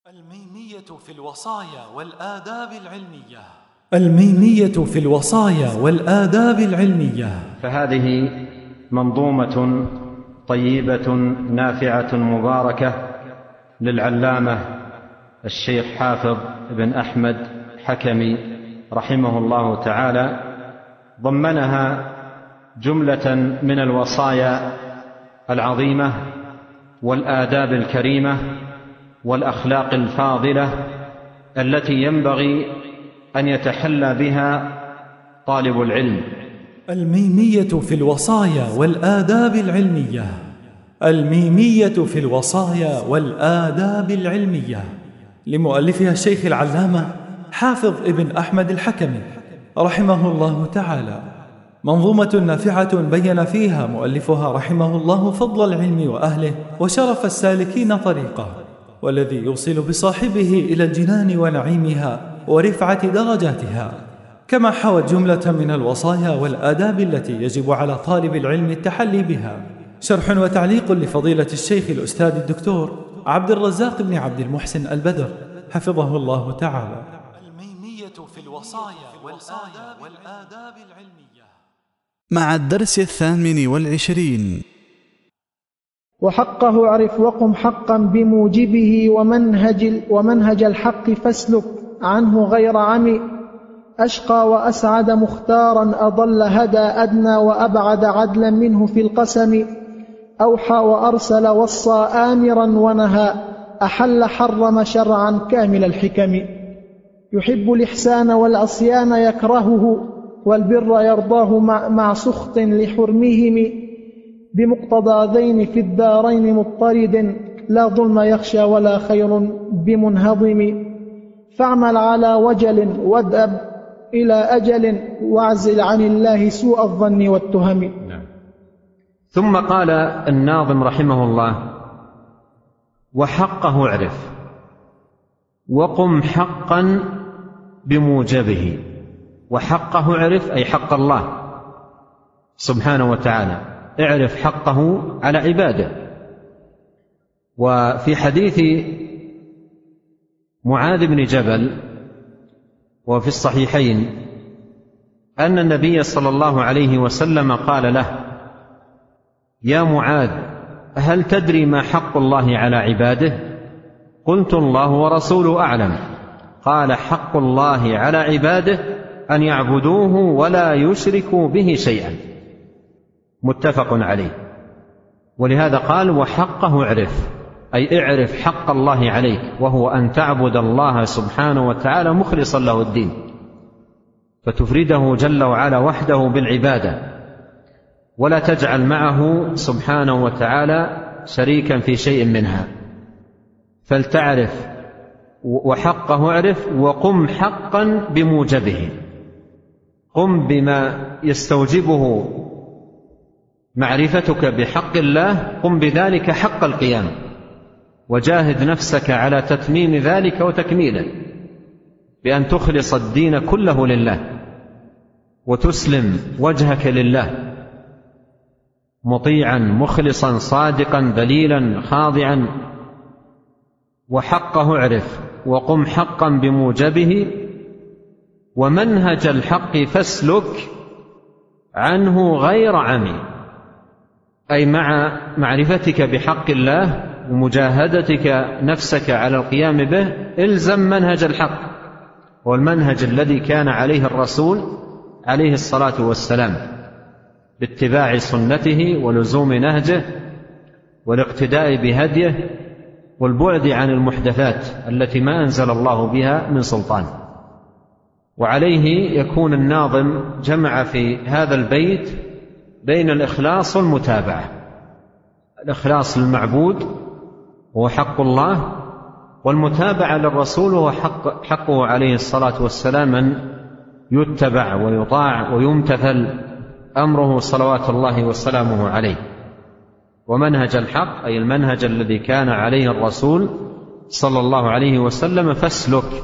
الميمية في الوصايا والآداب العلمية. الميمية في الوصايا والآداب العلمية. فهذه منظومة طيبة نافعة مباركة للعلامة الشيخ حافظ بن أحمد حكمي رحمه الله تعالى، ضمنها جملة من الوصايا العظيمة والآداب الكريمة والأخلاق الفاضلة التي ينبغي أن يتحلى بها طالب العلم. الميمية في الوصايا والآداب العلمية. الميمية في الوصايا والآداب العلمية لمؤلفها الشيخ العلامة حافظ ابن أحمد الحكمي رحمه الله تعالى، منظومة نافعة بين فيها مؤلفها رحمه الله فضل العلم وأهله وشرف السالكين طريقه، والذي يوصل بصاحبه إلى الجنان ونعيمها ورفعة درجاتها، كما حوت جملة من الوصايا والآداب التي يجب على طالب العلم التحلي بها. شرح وتعليق لفضيلة الشيخ الأستاذ الدكتور عبد الرزاق بن عبد المحسن البدر حفظه الله تعالى. الميمية في الوصايا والآداب العلمية مع الدرس 28. وحقه اعرف وقم حقا بموجبه ومنهج الحق فاسلك عنه غير عمي. أشقى وأسعد مختارا أضل هدى أدنى وأبعد عدلا منه في القسم. أوحى وأرسل وصى آمرا ونهى أحل حرم شرعا كامل الحكم. يحب الإحسان والعصيان يكرهه والبر يرضاه مع سخط لحرمهم. بمقتضى ذين في الدارين مضطرد لا ظلم يخشى ولا خير بمنهضم. فاعمل على وجل وادأب إلى أجل واعزل عن الله سوء الظن والتهم. ثم قال الناظم رحمه الله: وحقه اعرف وقم حقا بموجبه. وحقه اعرف أي حق الله سبحانه وتعالى، اعرف حقه على عباده. وفي حديث معاذ بن جبل وفي الصحيحين أن النبي صلى الله عليه وسلم قال له: يا معاذ، هل تدري ما حق الله على عباده؟ قلت: الله ورسوله أعلم. قال: حق الله على عباده أن يعبدوه ولا يشركوا به شيئا. متفق عليه. ولهذا قال: وحقه اعرف، أي اعرف حق الله عليك، وهو أن تعبد الله سبحانه وتعالى مخلصا له الدين، فتفرده جل وعلا وحده بالعبادة، ولا تجعل معه سبحانه وتعالى شريكا في شيء منها. فلتعرف وحقه اعرف وقم حقا بموجبه. قم بما يستوجبه معرفتك بحق الله، قم بذلك حق القيام، وجاهد نفسك على تتميم ذلك وتكميله، بأن تخلص الدين كله لله وتسلم وجهك لله مطيعا مخلصا صادقا ذليلا خاضعا. وحقه اعرف وقم حقا بموجبه ومنهج الحق فاسلك عنه غير عمي، أي مع معرفتك بحق الله ومجاهدتك نفسك على القيام به الزم منهج الحق، والمنهج الذي كان عليه الرسول عليه الصلاة والسلام، باتباع سنته ولزوم نهجه والاقتداء بهديه والبعد عن المحدثات التي ما أنزل الله بها من سلطان. وعليه يكون الناظم جمع في هذا البيت بين الإخلاص والمتابعة. الإخلاص للمعبود هو حق الله، والمتابعة للرسول هو حقه عليه الصلاة والسلام أن يتبع ويطاع ويمتثل أمره صلوات الله وسلامه عليه. ومنهج الحق أي المنهج الذي كان عليه الرسول صلى الله عليه وسلم فاسلك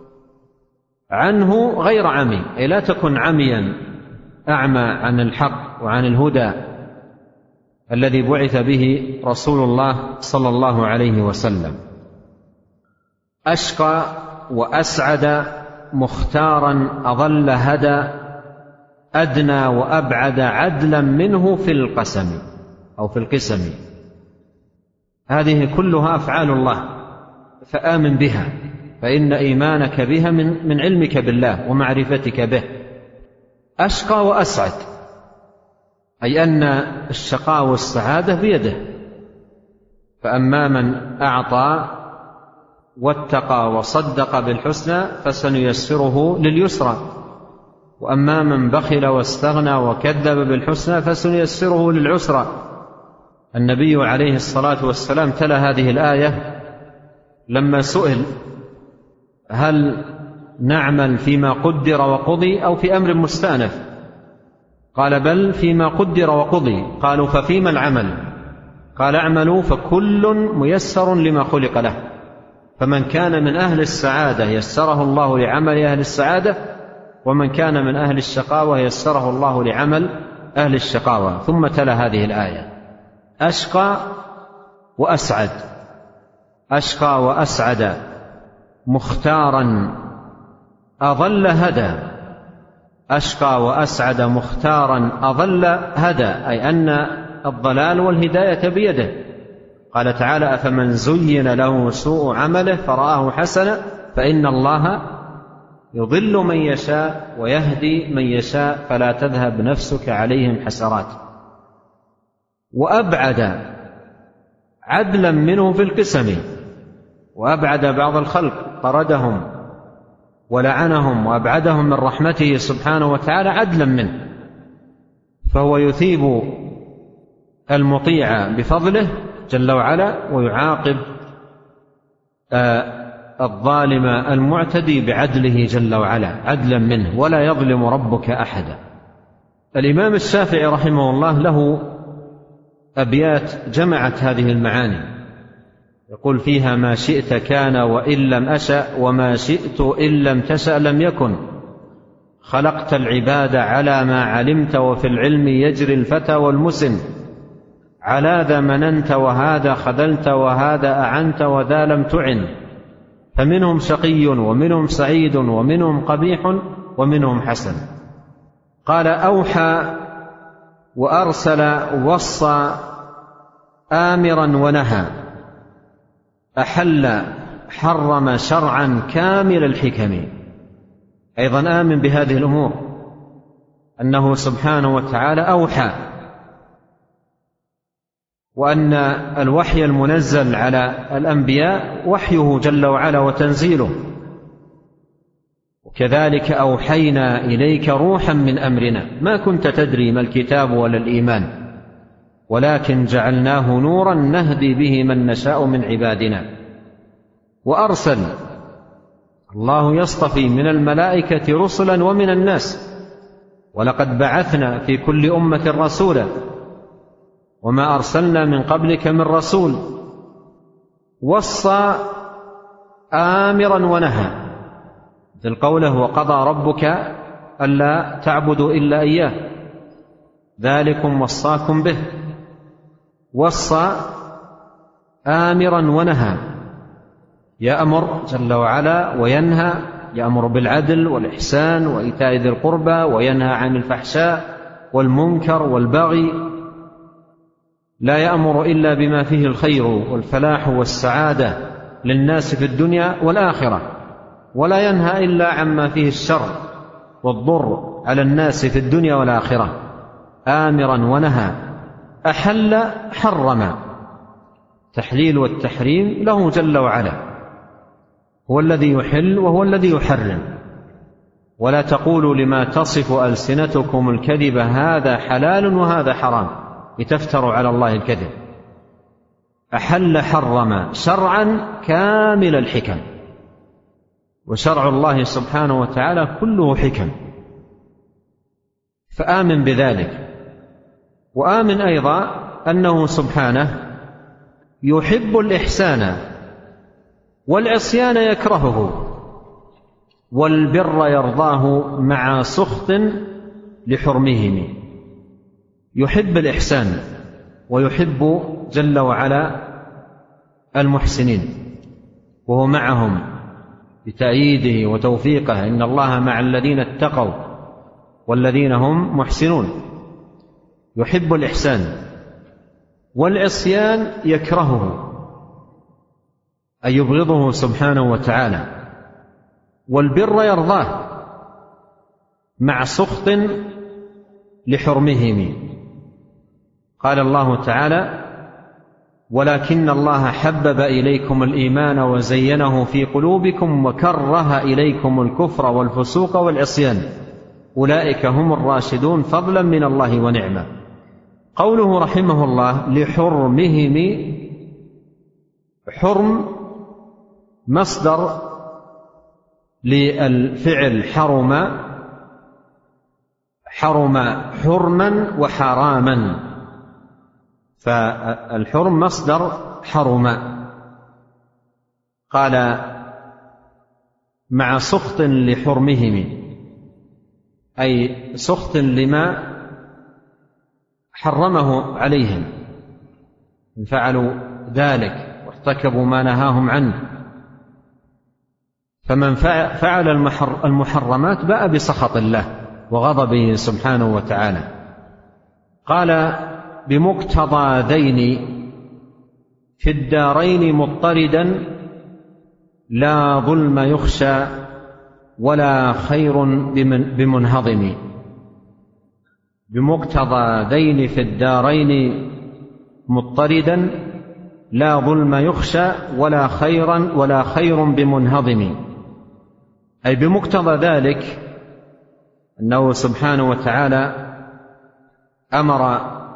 عنه غير عمي، أي لا تكن عميا أعمى عن الحق وعن الهدى الذي بعث به رسول الله صلى الله عليه وسلم. أشقى وأسعد مختارا أضل هدى أدنى وأبعد عدلا منه في القسم أو في القسم. هذه كلها أفعال الله فآمن بها، فإن إيمانك بها من علمك بالله ومعرفتك به. أشقى وأسعد، أي أن الشقاء والسعادة بيده، فأما من أعطى واتقى وصدق بالحسنى فسنيسره لليسرى، وأما من بخل واستغنى وكذب بالحسنى فسنيسره للعسرى. النبي عليه الصلاة والسلام تلا هذه الآية لما سئل هل نعمل فيما قدر وقضي أو في أمر مستأنف؟ قال بل فيما قدر وقضي. قالوا ففيما العمل؟ قال اعملوا فكل ميسر لما خلق له. فمن كان من أهل السعادة يسره الله لعمل أهل السعادة، ومن كان من أهل الشقاوة يسره الله لعمل أهل الشقاوة. ثم تلا هذه الآية: أشقى وأسعد، أشقى وأسعد مختارا أضل هدى. أشقى وأسعد مختارا أضل هدى، أي أن الضلال والهداية بيده. قال تعالى: أفمن زين له سوء عمله فرآه حسنا فإن الله يضل من يشاء ويهدي من يشاء فلا تذهب نفسك عليهم حسرات. وأبعد عدلا منه في القسم، وأبعد بعض الخلق، طردهم ولعنهم وأبعدهم من رحمته سبحانه وتعالى عدلا منه، فهو يثيب المطيع بفضله جل وعلا ويعاقب الظالم المعتدي بعدله جل وعلا عدلا منه، ولا يظلم ربك أحدا. الإمام الشافعي رحمه الله له أبيات جمعت هذه المعاني، يقول فيها: ما شئت كان وإن لم أشأ، وما شئت إن لم تشأ لم يكن، خلقت العباد على ما علمت، وفي العلم يجري الفتى والمسن، على ذا مننت وهذا خذلت، وهذا أعنت وذا لم تعن، فمنهم شقي ومنهم سعيد ومنهم قبيح ومنهم حسن. قال: أوحى وأرسل وصى آمرا ونهى، أحل حرم شرعا كامل الحكم. أيضا آمن بهذه الأمور، أنه سبحانه وتعالى أوحى، وأن الوحي المنزل على الأنبياء وحيه جل وعلا وتنزيله، وكذلك أوحينا إليك روحا من أمرنا ما كنت تدري ما الكتاب ولا الإيمان، ولكن جعلناه نورا نهدي به من نشاء من عبادنا. وأرسل، الله يصطفي من الملائكة رسلا ومن الناس، ولقد بعثنا في كل أمة رسولا وما أرسلنا من قبلك من رسول. وصى آمرا ونهى، مثل قوله: وقضى ربك ألا تعبدوا إلا إياه ذلكم وصاكم به. وصى آمرا ونهى، يأمر جل وعلا وينهى، يأمر بالعدل والإحسان وإيتاء ذي القربى، وينهى عن الفحشاء والمنكر والبغي، لا يأمر إلا بما فيه الخير والفلاح والسعادة للناس في الدنيا والآخرة، ولا ينهى إلا عما فيه الشر والضر على الناس في الدنيا والآخرة. آمرا ونهى، أحل حرم، تحليل والتحريم له جل وعلا، هو الذي يحل وهو الذي يحرم. ولا تقولوا لما تصف ألسنتكم الكذب هذا حلال وهذا حرام لتفتروا على الله الكذب. أحل حرم شرعا كامل الحكم، وشرع الله سبحانه وتعالى كله حكم، فآمن بذلك. وآمن أيضا أنه سبحانه يحب الإحسان والعصيان يكرهه، والبر يرضاه مع سخط لحرمهم. يحب الإحسان ويحب جل وعلا المحسنين، وهو معهم بتأييده وتوفيقه. إن الله مع الذين اتقوا والذين هم محسنون. يحب الإحسان، والعصيان يكرهه أي يبغضه سبحانه وتعالى، والبر يرضاه مع سخط لحرمهم. قال الله تعالى: ولكن الله حبب إليكم الإيمان وزينه في قلوبكم وكره إليكم الكفر والفسوق والعصيان أولئك هم الراشدون فضلا من الله ونعمة. قوله رحمه الله لحرمهم، حرم مصدر للفعل حرم، حرم حرما وحراما، فالحرم مصدر حرم. قال مع سخط لحرمهم، أي سخط لما حرمه عليهم إن فعلوا ذلك وارتكبوا ما نهاهم عنه. فمن فعل المحرمات باء بسخط الله وغضبه سبحانه وتعالى. قال بمقتضى ذين في الدارين مضطردا لا ظلم يخشى ولا خير بمنهضم. بمقتضى ذين في الدارين مضطردا لا ظلم يخشى ولا خير بمنهضم. أي بمقتضى ذلك أنه سبحانه وتعالى أمر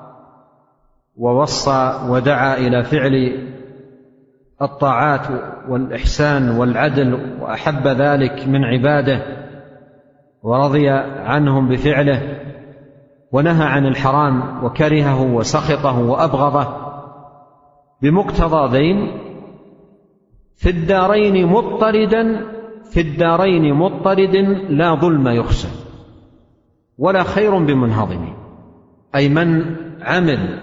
ووصى ودعا إلى فعل الطاعات والإحسان والعدل، وأحب ذلك من عباده ورضي عنهم بفعله، ونهى عن الحرام وكرهه وسخطه وأبغضه. بمقتضى ذين في الدارين مضطردا، في الدارين مضطرد لا ظلم يخشى ولا خير بمنهضم. أي من عمل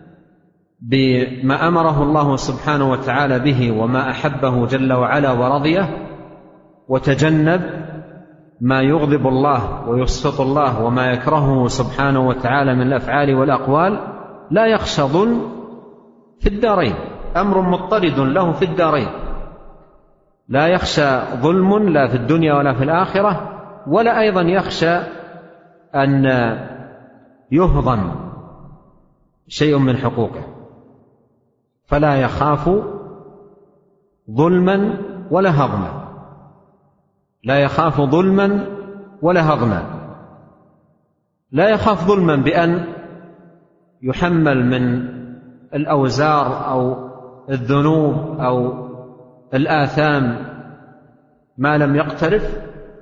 بما أمره الله سبحانه وتعالى به وما أحبه جل وعلا ورضيه، وتجنب ما يغضب الله ويسخط الله وما يكرهه سبحانه وتعالى من الأفعال والأقوال، لا يخشى ظلم في الدارين. أمر مضطرد له في الدارين، لا يخشى ظلم لا في الدنيا ولا في الآخرة، ولا أيضا يخشى أن يهضم شيء من حقوقه، فلا يخاف ظلما ولا هضما، لا يخاف ظلما ولا هضما. لا يخاف ظلما بأن يحمل من الأوزار أو الذنوب أو الآثام ما لم يقترف،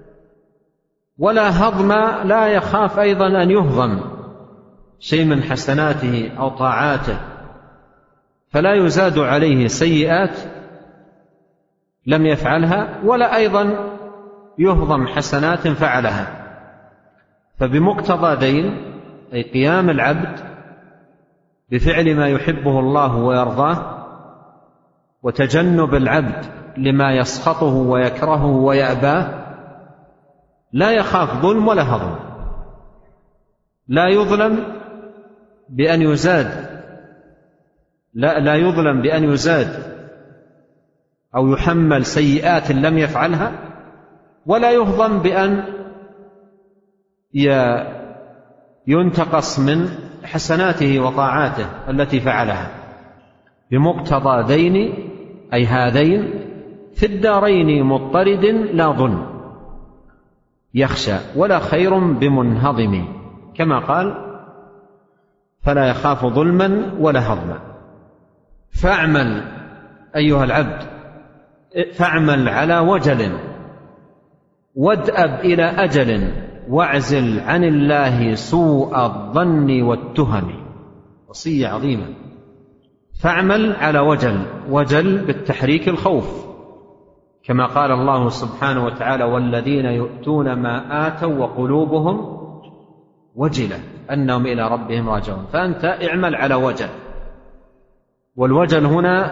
ولا هضما، لا يخاف أيضا أن يهضم شيء من حسناته أو طاعاته، فلا يزاد عليه سيئات لم يفعلها، ولا أيضا يهضم حسنات فعلها. فبمقتضى ذين أي قيام العبد بفعل ما يحبه الله ويرضاه، وتجنب العبد لما يسخطه ويكرهه ويأباه، لا يخاف ظلم ولا هضم. لا يظلم بأن يزاد، لا يظلم بأن يزاد أو يحمل سيئات لم يفعلها، ولا يهضم بأن ينتقص من حسناته وطاعاته التي فعلها. بمقتضى ذين أي هذين في الدارين مضطرد لا ظلم يخشى ولا خير بمنهضم، كما قال فلا يخاف ظلما ولا هضما. فاعمل أيها العبد، فاعمل على وجل، وادأب إلى أجل، واعزل عن الله سوء الظن والتهم. وصية عظيمة. فاعمل على وجل، وجل بالتحريك الخوف، كما قال الله سبحانه وتعالى والذين يؤتون ما آتوا وقلوبهم وجلة أنهم إلى ربهم راجعون. فأنت اعمل على وجل، والوجل هنا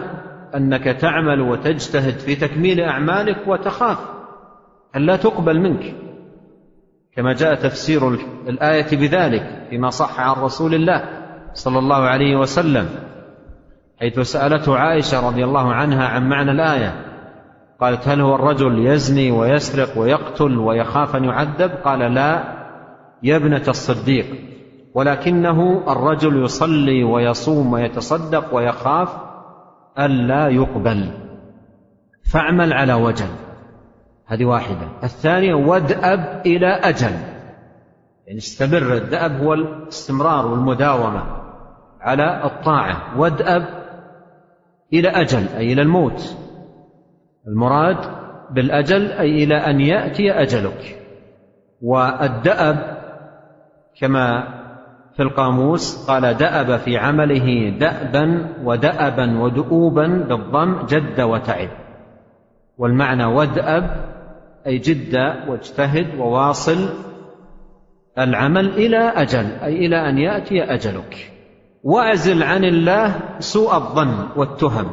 أنك تعمل وتجتهد في تكميل أعمالك وتخاف أن لا تقبل منك، كما جاء تفسير الآية بذلك فيما صح عن رسول الله صلى الله عليه وسلم، حيث سألته عائشة رضي الله عنها عن معنى الآية، قالت: هل هو الرجل يزني ويسرق ويقتل ويخاف أن يعذب؟ قال: لا يا ابنة الصديق، ولكنه الرجل يصلي ويصوم ويتصدق ويخاف ألا يقبل، فاعمل على وجل. هذه واحدة. الثانية: وادأب إلى أجل، يعني استمر. الدأب هو الاستمرار والمداومة على الطاعة. وادأب إلى أجل أي إلى الموت، المراد بالأجل أي إلى أن يأتي أجلك. والدأب كما في القاموس قال: دأب في عمله دأبا ودأبا ودؤوبا بالضم جد وتعب. والمعنى وادأب أي جد واجتهد وواصل العمل إلى أجل أي إلى أن يأتي أجلك. واعزل عن الله سوء الظن والتهم.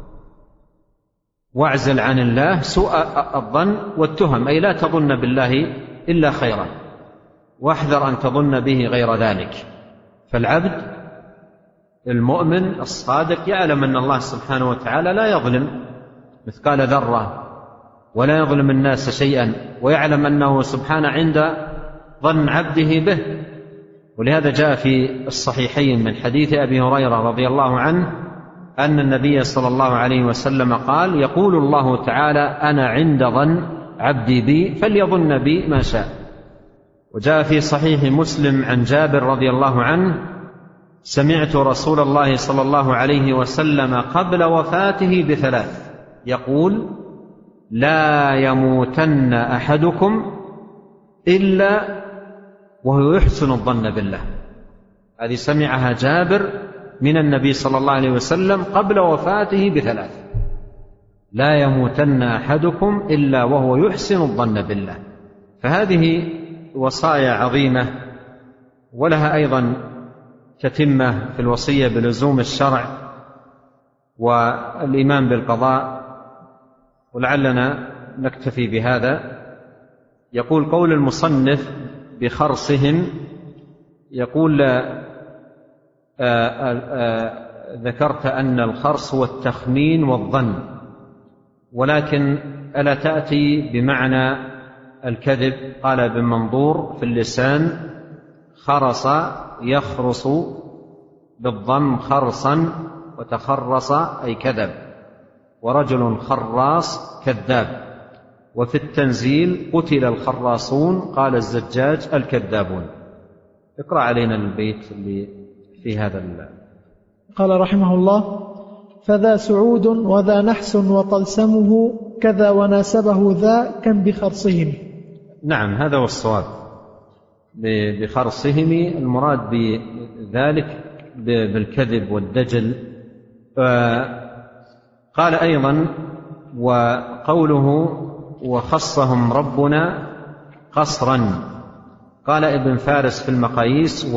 واعزل عن الله سوء الظن والتهم أي لا تظن بالله إلا خيرا، واحذر أن تظن به غير ذلك. فالعبد المؤمن الصادق يعلم أن الله سبحانه وتعالى لا يظلم مثقال ذرة ولا يظلم الناس شيئا، ويعلم أنه سبحانه عند ظن عبده به. ولهذا جاء في الصحيحين من حديث أبي هريرة رضي الله عنه أن النبي صلى الله عليه وسلم قال: يقول الله تعالى: أنا عند ظن عبدي بي فليظن بي ما شاء. وجاء في صحيح مسلم عن جابر رضي الله عنه: سمعت رسول الله صلى الله عليه وسلم قبل وفاته بثلاث يقول: لا يموتن أحدكم إلا وهو يحسن الظن بالله. هذه سمعها جابر من النبي صلى الله عليه وسلم قبل وفاته بثلاث: لا يموتن أحدكم إلا وهو يحسن الظن بالله. فهذه وصايا عظيمة، ولها أيضا تتمة في الوصية بلزوم الشرع والإيمان بالقضاء، ولعلنا نكتفي بهذا. يقول قول المصنف بخرصهم، يقول: ذكرت أن الخرص هو التخمين والظن، ولكن ألا تأتي بمعنى الكذب؟ قال ابن منظور في اللسان: خرص يخرص بالضم خرصا، وتخرص أي كذب، ورجل خراص كذاب. وفي التنزيل: قتل الخراصون، قال الزجاج: الكذابون. اقرأ علينا البيت اللي في هذا قال رحمه الله: فذا سعود وذا نحس وطلسمه كذا وناسبه ذا كم بخرصهم. نعم، هذا هو الصواب. بخرصهم المراد بذلك بالكذب والدجل. قال أيضا: وقوله: وخصهم ربنا قصرا. قال ابن فارس في المقاييس: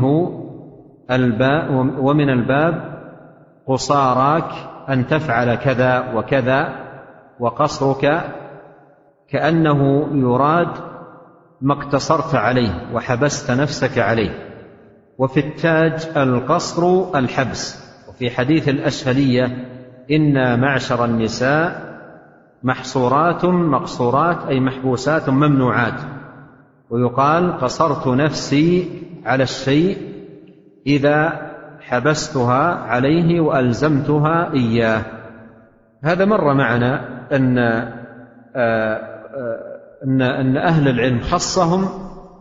ومن الباب قصاراك أن تفعل كذا وكذا، وقصرك كأنه يراد ما اقتصرت عليه وحبست نفسك عليه. وفي التاج القصر الحبس. وفي حديث الأشهلية: إنا معشر النساء محصورات مقصورات أي محبوسات ممنوعات. ويقال: قصرت نفسي على الشيء إذا حبستها عليه وألزمتها إياه. هذا مر معنا أن أهل العلم خصهم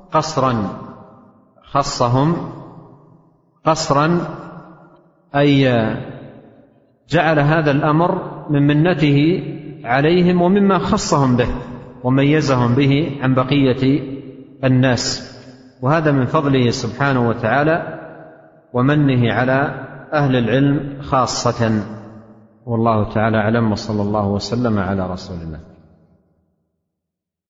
قصرا أي جعل هذا الأمر من منته عليهم ومما خصهم به وميزهم به عن بقية الناس. وهذا من فضله سبحانه وتعالى ومنه على أهل العلم خاصة. والله تعالى أعلم، وصلى الله وسلم على رسول الله.